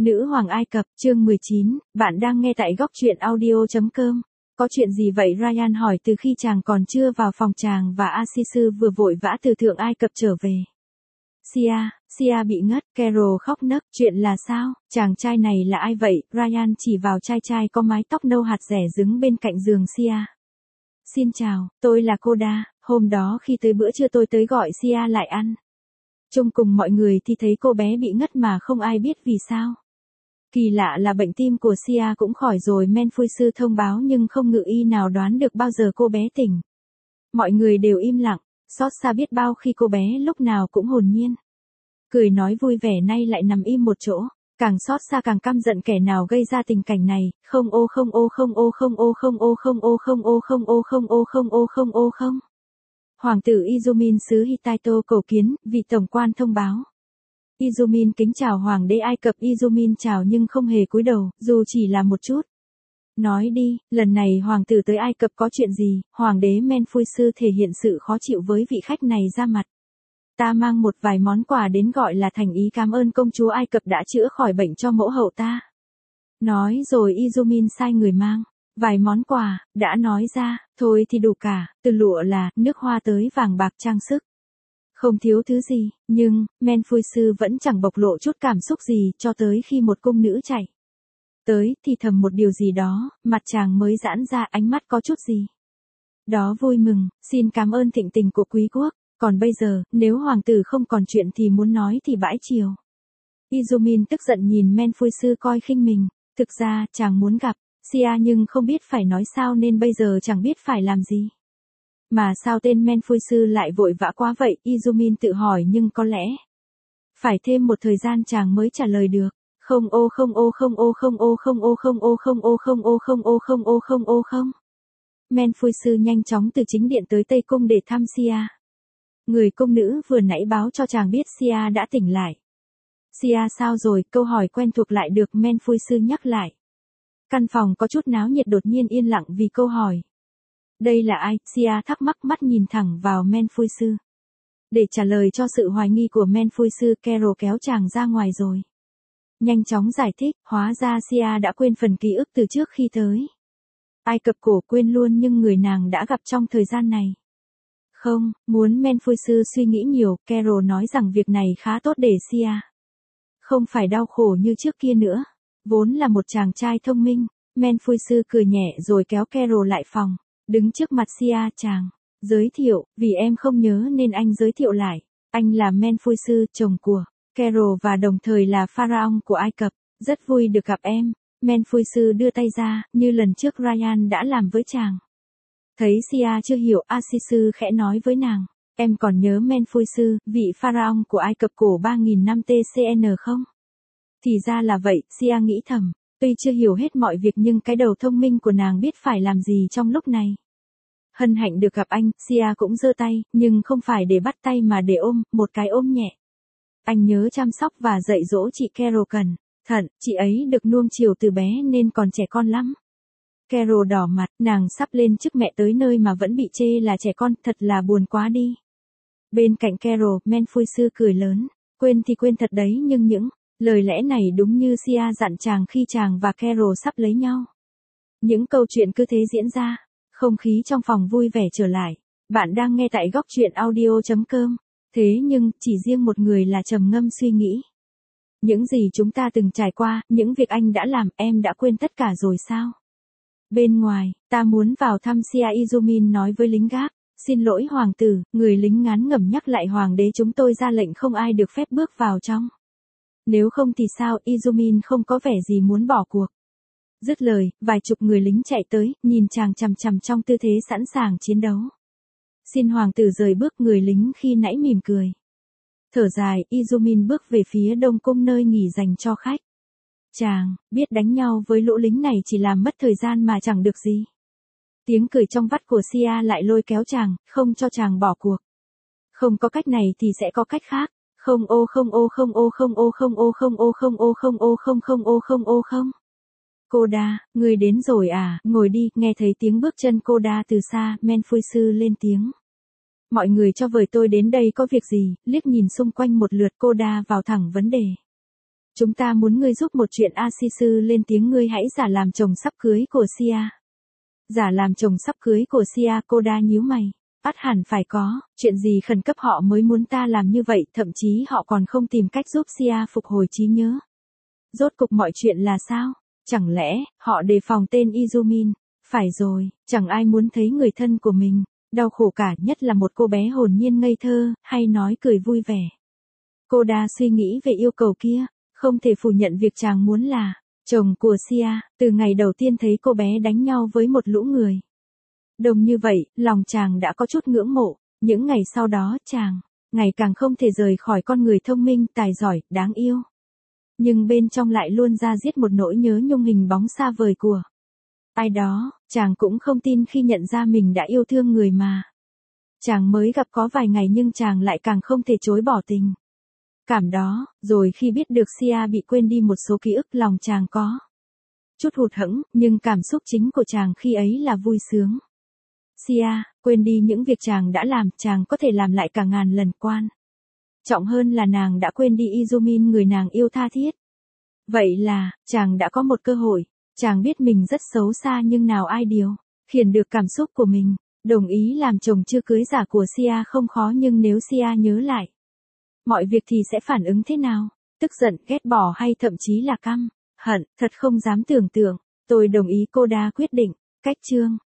Nữ hoàng Ai Cập, chương 19, bạn đang nghe tại góc truyện audio.com. Có chuyện gì vậy? Ryan hỏi từ khi chàng còn chưa vào phòng. Chàng và Asisu vừa vội vã từ Thượng Ai Cập trở về. Sia bị ngất, Carol khóc nấc. Chuyện là sao? Chàng trai này là ai vậy? Ryan chỉ vào trai có mái tóc nâu hạt rẻ đứng bên cạnh giường Sia. Xin chào, tôi là Koda. Hôm đó khi tới bữa trưa tôi tới gọi Sia lại ăn. Chung cùng mọi người thì thấy cô bé bị ngất mà không ai biết vì sao. Kỳ lạ là bệnh tim của Sia cũng khỏi rồi. Menfuisu thông báo nhưng không ngự y nào đoán được bao giờ cô bé tỉnh. Mọi người đều im lặng, xót xa biết bao khi cô bé lúc nào cũng hồn nhiên. Cười nói vui vẻ nay lại nằm im một chỗ, càng xót xa càng căm giận kẻ nào gây ra tình cảnh này. Hoàng tử Izumin xứ Hittite cầu kiến, vị tổng quan thông báo. Izumin kính chào hoàng đế Ai Cập. Izumin chào nhưng không hề cúi đầu, dù chỉ là một chút. Nói đi, lần này hoàng tử tới Ai Cập có chuyện gì? Hoàng đế Menfuisu thể hiện sự khó chịu với vị khách này ra mặt. Ta mang một vài món quà đến gọi là thành ý cảm ơn công chúa Ai Cập đã chữa khỏi bệnh cho mẫu hậu ta. Nói rồi Izumin sai người mang. Vài món quà, đã nói ra, thôi thì đủ cả, từ lụa là, nước hoa tới vàng bạc trang sức. Không thiếu thứ gì, nhưng, Menfuisu vẫn chẳng bộc lộ chút cảm xúc gì cho tới khi một cung nữ chạy tới thì thầm một điều gì đó, mặt chàng mới giãn ra, ánh mắt có chút gì đó vui mừng, xin cảm ơn thịnh tình của quý quốc, còn bây giờ, nếu hoàng tử không còn chuyện thì muốn nói thì bãi chiều. Izumin tức giận nhìn Menfuisu coi khinh mình, thực ra chàng muốn gặp Sia nhưng không biết phải nói sao nên bây giờ chẳng biết phải làm gì. Mà sao tên Menfuisu lại vội vã quá vậy? Izumin tự hỏi nhưng có lẽ phải thêm một thời gian chàng mới trả lời được. Menfuisu nhanh chóng từ chính điện tới Tây Cung để thăm Sia. Người cung nữ vừa nãy báo cho chàng biết Sia đã tỉnh lại. Sia sao rồi? Câu hỏi quen thuộc lại được Menfuisu nhắc lại. Căn phòng có chút náo nhiệt đột nhiên yên lặng vì câu hỏi. Đây là ai? Sia thắc mắc mắt nhìn thẳng vào Menfuisu. Để trả lời cho sự hoài nghi của Menfuisu, Carol kéo chàng ra ngoài rồi. Nhanh chóng giải thích, hóa ra Sia đã quên phần ký ức từ trước khi tới Ai Cập cổ, quên luôn nhưng người nàng đã gặp trong thời gian này. Không, muốn Menfuisu suy nghĩ nhiều, Carol nói rằng việc này khá tốt để Sia không phải đau khổ như trước kia nữa. Vốn là một chàng trai thông minh, Menfuisu cười nhẹ rồi kéo Carol lại phòng. Đứng trước mặt Sia, chàng giới thiệu, vì em không nhớ nên anh giới thiệu lại. Anh là Menfuisu, chồng của Carol và đồng thời là pharaoh của Ai Cập. Rất vui được gặp em. Menfuisu đưa tay ra, như lần trước Ryan đã làm với chàng. Thấy Sia chưa hiểu, Asisu khẽ nói với nàng. Em còn nhớ Menfuisu, vị pharaoh của Ai Cập cổ 3.000 năm TCN không? Thì ra là vậy, Sia nghĩ thầm. Tuy chưa hiểu hết mọi việc nhưng cái đầu thông minh của nàng biết phải làm gì trong lúc này. Hân hạnh được gặp anh, Sia cũng giơ tay, nhưng không phải để bắt tay mà để ôm, một cái ôm nhẹ. Anh nhớ chăm sóc và dạy dỗ chị Carol cẩn thận, chị ấy được nuông chiều từ bé nên còn trẻ con lắm. Carol đỏ mặt, nàng sắp lên chức mẹ tới nơi mà vẫn bị chê là trẻ con, thật là buồn quá đi. Bên cạnh Carol, Menfuisu cười lớn, quên thì quên thật đấy nhưng những lời lẽ này đúng như Sia dặn chàng khi chàng và Carol sắp lấy nhau. Những câu chuyện cứ thế diễn ra, không khí trong phòng vui vẻ trở lại. Bạn đang nghe tại góc truyện audio.com. Thế nhưng, chỉ riêng một người là trầm ngâm suy nghĩ. Những gì chúng ta từng trải qua, những việc anh đã làm, em đã quên tất cả rồi sao? Bên ngoài, ta muốn vào thăm Sia. Izumin nói với lính gác. Xin lỗi hoàng tử, người lính ngán ngẩm nhắc lại hoàng đế chúng tôi ra lệnh không ai được phép bước vào trong. Nếu không thì sao? Izumin không có vẻ gì muốn bỏ cuộc. Dứt lời, vài chục người lính chạy tới, nhìn chàng chằm chằm trong tư thế sẵn sàng chiến đấu. Xin hoàng tử rời bước. Người lính khi nãy mỉm cười. Thở dài, Izumin bước về phía đông cung nơi nghỉ dành cho khách. Chàng, biết đánh nhau với lũ lính này chỉ làm mất thời gian mà chẳng được gì. Tiếng cười trong vắt của Sia lại lôi kéo chàng, không cho chàng bỏ cuộc. Không có cách này thì sẽ có cách khác. Koda, người đến rồi à, ngồi đi. Nghe thấy tiếng bước chân Koda từ xa, Menfuisu lên tiếng. Mọi người cho vời tôi đến đây có việc gì? Liếc nhìn xung quanh một lượt, Koda vào thẳng vấn đề. Chúng ta muốn ngươi giúp một chuyện A Si Sư lên tiếng, ngươi hãy giả làm chồng sắp cưới của Sia. Giả làm chồng sắp cưới của Sia, Koda nhíu mày. Ắt hẳn phải có, chuyện gì khẩn cấp họ mới muốn ta làm như vậy, thậm chí họ còn không tìm cách giúp Sia phục hồi trí nhớ. Rốt cục mọi chuyện là sao? Chẳng lẽ, họ đề phòng tên Izumin? Phải rồi, chẳng ai muốn thấy người thân của mình đau khổ cả, nhất là một cô bé hồn nhiên ngây thơ, hay nói cười vui vẻ. Koda suy nghĩ về yêu cầu kia, không thể phủ nhận việc chàng muốn là chồng của Sia, từ ngày đầu tiên thấy cô bé đánh nhau với một lũ người đông như vậy, lòng chàng đã có chút ngưỡng mộ. Những ngày sau đó chàng ngày càng không thể rời khỏi con người thông minh, tài giỏi, đáng yêu. Nhưng bên trong lại luôn ra diết một nỗi nhớ nhung hình bóng xa vời của ai đó. Chàng cũng không tin khi nhận ra mình đã yêu thương người mà chàng mới gặp có vài ngày, nhưng chàng lại càng không thể chối bỏ tình cảm đó. Rồi khi biết được Sia bị quên đi một số ký ức, lòng chàng có chút hụt hẫng, nhưng cảm xúc chính của chàng khi ấy là vui sướng. Sia, quên đi những việc chàng đã làm, chàng có thể làm lại cả ngàn lần. Quan trọng hơn là nàng đã quên đi Izumin, người nàng yêu tha thiết. Vậy là, chàng đã có một cơ hội. Chàng biết mình rất xấu xa, nhưng nào ai điều khiển được cảm xúc của mình. Đồng ý làm chồng chưa cưới giả của Sia không khó, nhưng nếu Sia nhớ lại mọi việc thì sẽ phản ứng thế nào? Tức giận, ghét bỏ hay thậm chí là căm hận? Thật không dám tưởng tượng. Tôi đồng ý, Koda quyết định. Cách chương